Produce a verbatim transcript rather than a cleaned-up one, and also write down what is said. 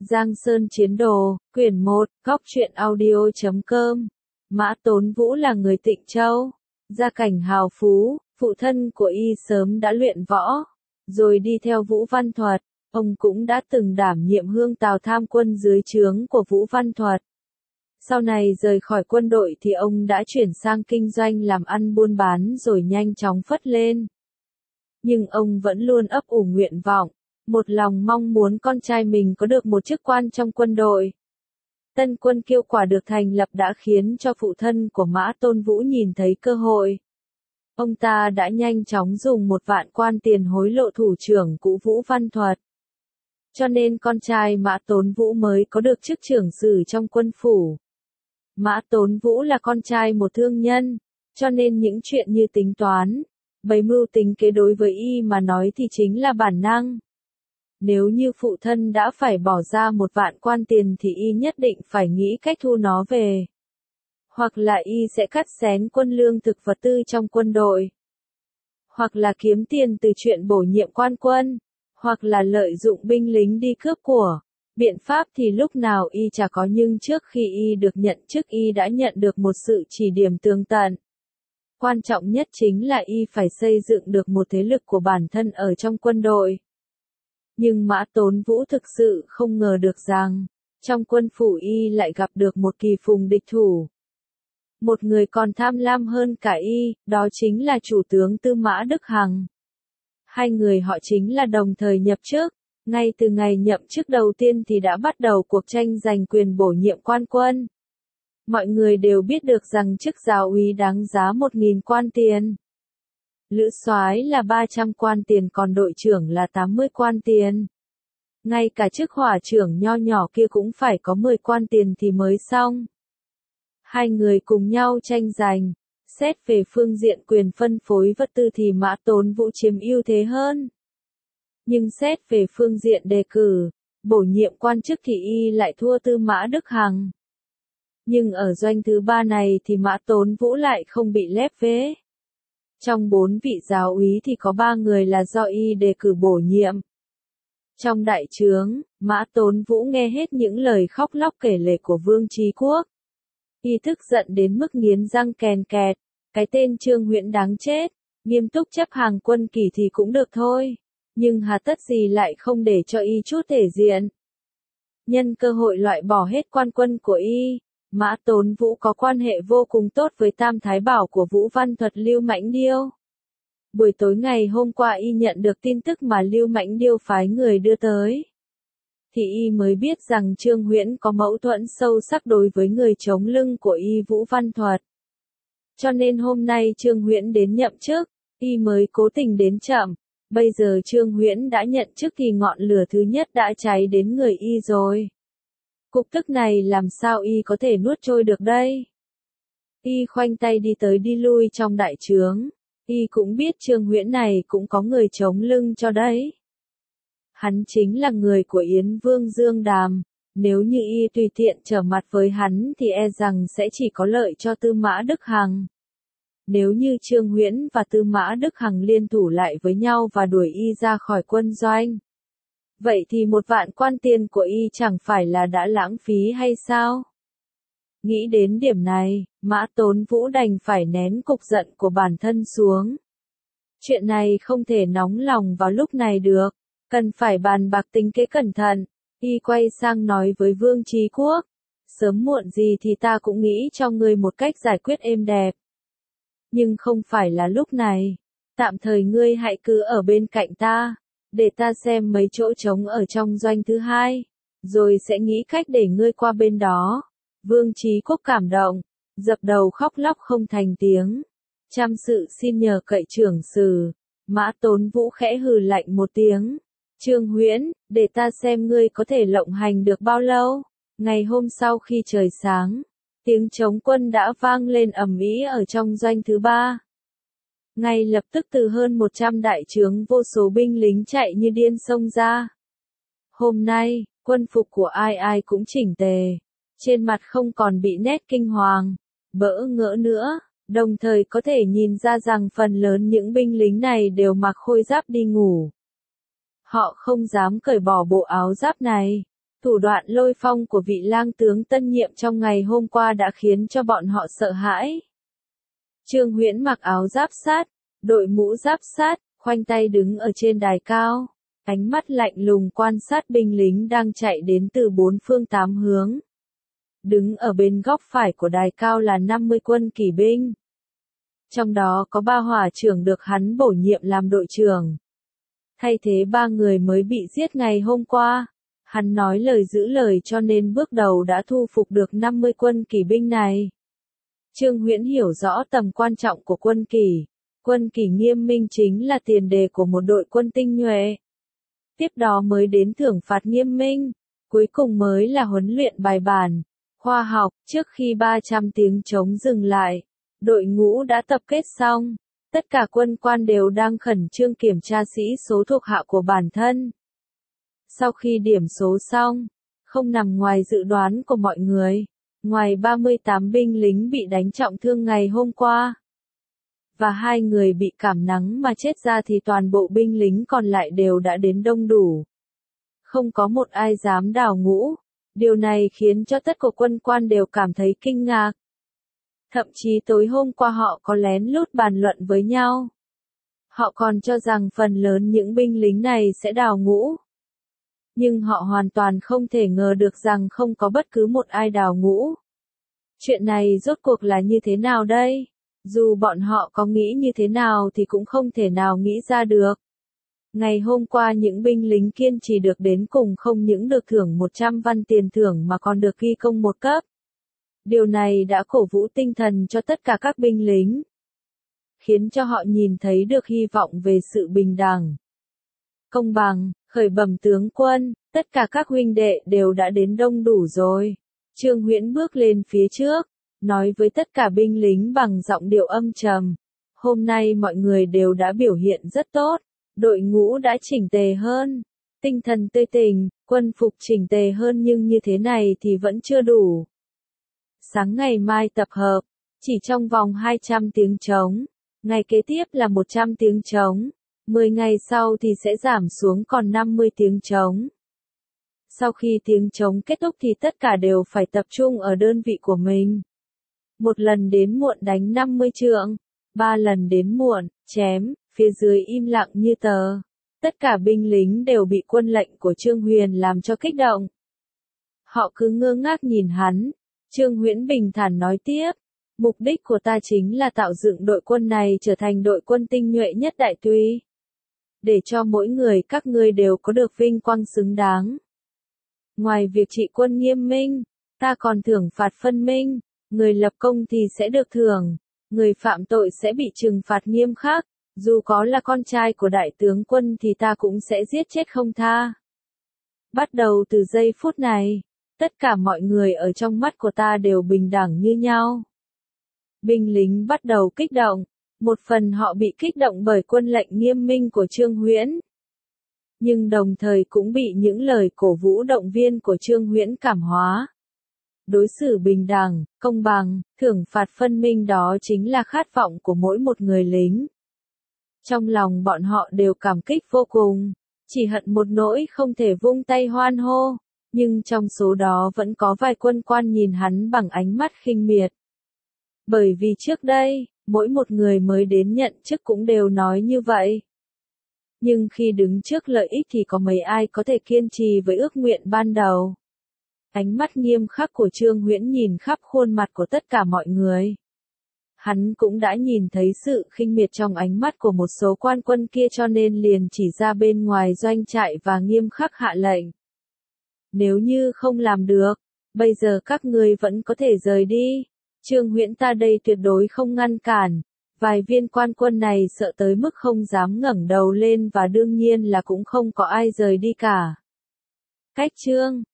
Giang Sơn Chiến Đồ, quyển một, góc truyện audio chấm com. Mã Tốn Vũ là người Tịnh Châu, gia cảnh hào phú, phụ thân của y sớm đã luyện võ, rồi đi theo Vũ Văn Thuật, ông cũng đã từng đảm nhiệm hương tào tham quân dưới trướng của Vũ Văn Thuật. Sau này rời khỏi quân đội thì ông đã chuyển sang kinh doanh làm ăn buôn bán rồi nhanh chóng phất lên. Nhưng ông vẫn luôn ấp ủ nguyện vọng, một lòng mong muốn con trai mình có được một chức quan trong quân đội. Tân Quân Kiêu quả được thành lập đã khiến cho phụ thân của Mã Tôn Vũ nhìn thấy cơ hội. Ông ta đã nhanh chóng dùng một vạn quan tiền hối lộ thủ trưởng cũ Vũ Văn Thuật. Cho nên con trai Mã Tốn Vũ mới có được chức trưởng sử trong quân phủ. Mã Tốn Vũ là con trai một thương nhân, cho nên những chuyện như tính toán, bày mưu tính kế đối với y mà nói thì chính là bản năng. Nếu như phụ thân đã phải bỏ ra một vạn quan tiền thì y nhất định phải nghĩ cách thu nó về. Hoặc là y sẽ cắt xén quân lương thực vật tư trong quân đội. Hoặc là kiếm tiền từ chuyện bổ nhiệm quan quân. Hoặc là lợi dụng binh lính đi cướp của. Biện pháp thì lúc nào y chả có, nhưng trước khi y được nhận chức y đã nhận được một sự chỉ điểm tường tận. Quan trọng nhất chính là y phải xây dựng được một thế lực của bản thân ở trong quân đội. Nhưng Mã Tốn Vũ thực sự không ngờ được rằng, trong quân phủ y lại gặp được một kỳ phùng địch thủ. Một người còn tham lam hơn cả y, đó chính là chủ tướng Tư Mã Đức Hằng. Hai người họ chính là đồng thời nhập chức, ngay từ ngày nhậm chức đầu tiên thì đã bắt đầu cuộc tranh giành quyền bổ nhiệm quan quân. Mọi người đều biết được rằng chức giáo úy đáng giá một nghìn quan tiền. Lữ soái là ba trăm quan tiền, còn đội trưởng là tám mươi quan tiền. Ngay cả chức hỏa trưởng nho nhỏ kia cũng phải có mười quan tiền thì mới xong. Hai người cùng nhau tranh giành, xét về phương diện quyền phân phối vật tư thì Mã Tốn Vũ chiếm ưu thế hơn. Nhưng xét về phương diện đề cử, bổ nhiệm quan chức thì y lại thua Tư Mã Đức Hằng. Nhưng ở doanh thứ ba này thì Mã Tốn Vũ lại không bị lép vế. Trong bốn vị giáo úy thì có ba người là do y đề cử bổ nhiệm. Trong đại trướng, Mã Tốn Vũ nghe hết những lời khóc lóc kể lể của Vương Trí Quốc. Y tức giận đến mức nghiến răng kèn kẹt, cái tên Trương Huyễn đáng chết, nghiêm túc chấp hàng quân kỷ thì cũng được thôi, nhưng hà tất gì lại không để cho y chút thể diện. Nhân cơ hội loại bỏ hết quan quân của y, Mã Tốn Vũ có quan hệ vô cùng tốt với Tam Thái Bảo của Vũ Văn Thuật Lưu Mãnh Điêu. Buổi tối ngày hôm qua y nhận được tin tức mà Lưu Mãnh Điêu phái người đưa tới. Thì y mới biết rằng Trương Huyễn có mâu thuẫn sâu sắc đối với người chống lưng của y Vũ Văn Thuật. Cho nên hôm nay Trương Huyễn đến nhậm chức, y mới cố tình đến chậm. Bây giờ Trương Huyễn đã nhận chức thì ngọn lửa thứ nhất đã cháy đến người y rồi. Cục tức này làm sao y có thể nuốt trôi được đây? Y khoanh tay đi tới đi lui trong đại trướng. Y cũng biết Trương Huyễn này cũng có người chống lưng cho đấy. Hắn chính là người của Yến Vương Dương Đàm. Nếu như y tùy tiện trở mặt với hắn thì e rằng sẽ chỉ có lợi cho Tư Mã Đức Hằng. Nếu như Trương Huyễn và Tư Mã Đức Hằng liên thủ lại với nhau và đuổi y ra khỏi quân doanh, vậy thì một vạn quan tiền của y chẳng phải là đã lãng phí hay sao? Nghĩ đến điểm này, Mã Tốn Vũ đành phải nén cục giận của bản thân xuống. Chuyện này không thể nóng lòng vào lúc này được, cần phải bàn bạc tính kế cẩn thận. Y quay sang nói với Vương Trí Quốc, sớm muộn gì thì ta cũng nghĩ cho ngươi một cách giải quyết êm đẹp. Nhưng không phải là lúc này, tạm thời ngươi hãy cứ ở bên cạnh ta, để ta xem mấy chỗ trống ở trong doanh thứ hai, rồi sẽ nghĩ cách để ngươi qua bên đó. Vương Trí Quốc cảm động, dập đầu khóc lóc không thành tiếng. Trăm sự xin nhờ cậy trưởng sử. Mã Tốn Vũ khẽ hừ lạnh một tiếng. Trương Huyễn, để ta xem ngươi có thể lộng hành được bao lâu. Ngày hôm sau khi trời sáng, tiếng trống quân đã vang lên ầm ĩ ở trong doanh thứ ba. Ngay lập tức từ hơn một trăm đại trướng vô số binh lính chạy như điên xông ra. Hôm nay, quân phục của ai ai cũng chỉnh tề. Trên mặt không còn bị nét kinh hoàng, bỡ ngỡ nữa, đồng thời có thể nhìn ra rằng phần lớn những binh lính này đều mặc khôi giáp đi ngủ. Họ không dám cởi bỏ bộ áo giáp này, Thủ đoạn lôi phong của vị lang tướng tân nhiệm trong ngày hôm qua đã khiến cho bọn họ sợ hãi. Trương Huyễn mặc áo giáp sát, đội mũ giáp sát, khoanh tay đứng ở trên đài cao, ánh mắt lạnh lùng quan sát binh lính đang chạy đến từ bốn phương tám hướng. Đứng ở bên góc phải của đài cao là năm mươi quân kỵ binh. Trong đó có ba hỏa trưởng được hắn bổ nhiệm làm đội trưởng. Thay thế ba người mới bị giết ngày hôm qua. Hắn nói lời giữ lời cho nên bước đầu đã thu phục được năm mươi quân kỵ binh này. Trương Huyễn hiểu rõ tầm quan trọng của quân kỷ. Quân kỷ nghiêm minh chính là tiền đề của một đội quân tinh nhuệ. Tiếp đó mới đến thưởng phạt nghiêm minh. Cuối cùng mới là huấn luyện bài bản, khoa học. Trước khi ba trăm tiếng trống dừng lại, đội ngũ đã tập kết xong. Tất cả quân quan đều đang khẩn trương kiểm tra sĩ số thuộc hạ của bản thân. Sau khi điểm số xong, không nằm ngoài dự đoán của mọi người, ngoài ba mươi tám binh lính bị đánh trọng thương ngày hôm qua, và hai người bị cảm nắng mà chết ra thì toàn bộ binh lính còn lại đều đã đến đông đủ. Không có một ai dám đào ngũ, điều này khiến cho tất cả quân quan đều cảm thấy kinh ngạc. Thậm chí tối hôm qua họ có lén lút bàn luận với nhau. Họ còn cho rằng phần lớn những binh lính này sẽ đào ngũ. Nhưng họ hoàn toàn không thể ngờ được rằng không có bất cứ một ai đào ngũ. Chuyện này rốt cuộc là như thế nào đây? Dù bọn họ có nghĩ như thế nào thì cũng không thể nào nghĩ ra được. Ngày hôm qua những binh lính kiên trì được đến cùng không những được thưởng một trăm văn tiền thưởng mà còn được ghi công một cấp. Điều này đã cổ vũ tinh thần cho tất cả các binh lính, khiến cho họ nhìn thấy được hy vọng về sự bình đẳng, công bằng. Khởi bẩm tướng quân, tất cả các huynh đệ đều đã đến đông đủ rồi. Trương Huyễn bước lên phía trước, nói với tất cả binh lính bằng giọng điệu âm trầm. Hôm nay mọi người đều đã biểu hiện rất tốt, đội ngũ đã chỉnh tề hơn, tinh thần tươi tỉnh, quân phục chỉnh tề hơn nhưng như thế này thì vẫn chưa đủ. Sáng ngày mai tập hợp, chỉ trong vòng hai trăm tiếng trống, ngày kế tiếp là một trăm tiếng trống. mười ngày sau thì sẽ giảm xuống còn năm mươi tiếng trống. Sau khi tiếng trống kết thúc thì tất cả đều phải tập trung ở đơn vị của mình. Một lần đến muộn đánh năm mươi trượng, ba lần đến muộn, chém, phía dưới im lặng như tờ. Tất cả binh lính đều bị quân lệnh của Trương Huyền làm cho kích động. Họ cứ ngơ ngác nhìn hắn. Trương Huyễn bình thản nói tiếp. Mục đích của ta chính là tạo dựng đội quân này trở thành đội quân tinh nhuệ nhất Đại Tùy. Để cho mỗi người các ngươi đều có được vinh quang xứng đáng. Ngoài việc trị quân nghiêm minh, ta còn thưởng phạt phân minh, người lập công thì sẽ được thưởng, người phạm tội sẽ bị trừng phạt nghiêm khắc, dù có là con trai của đại tướng quân thì ta cũng sẽ giết chết không tha. Bắt đầu từ giây phút này, tất cả mọi người ở trong mắt của ta đều bình đẳng như nhau. Binh lính bắt đầu kích động. Một phần họ bị kích động bởi quân lệnh nghiêm minh của Trương Huyễn. Nhưng đồng thời cũng bị những lời cổ vũ động viên của Trương Huyễn cảm hóa. Đối xử bình đẳng, công bằng, thưởng phạt phân minh đó chính là khát vọng của mỗi một người lính. Trong lòng bọn họ đều cảm kích vô cùng, chỉ hận một nỗi không thể vung tay hoan hô, nhưng trong số đó vẫn có vài quân quan nhìn hắn bằng ánh mắt khinh miệt. Bởi vì trước đây, mỗi một người mới đến nhận chức cũng đều nói như vậy. Nhưng khi đứng trước lợi ích thì có mấy ai có thể kiên trì với ước nguyện ban đầu. Ánh mắt nghiêm khắc của Trương Huyễn nhìn khắp khuôn mặt của tất cả mọi người. Hắn cũng đã nhìn thấy sự khinh miệt trong ánh mắt của một số quan quân kia cho nên liền chỉ ra bên ngoài doanh trại và nghiêm khắc hạ lệnh. Nếu như không làm được, bây giờ các ngươi vẫn có thể rời đi. Trương Huyễn ta đây tuyệt đối không ngăn cản. Vài viên quan quân này sợ tới mức không dám ngẩng đầu lên và đương nhiên là cũng không có ai rời đi cả. Cách Trương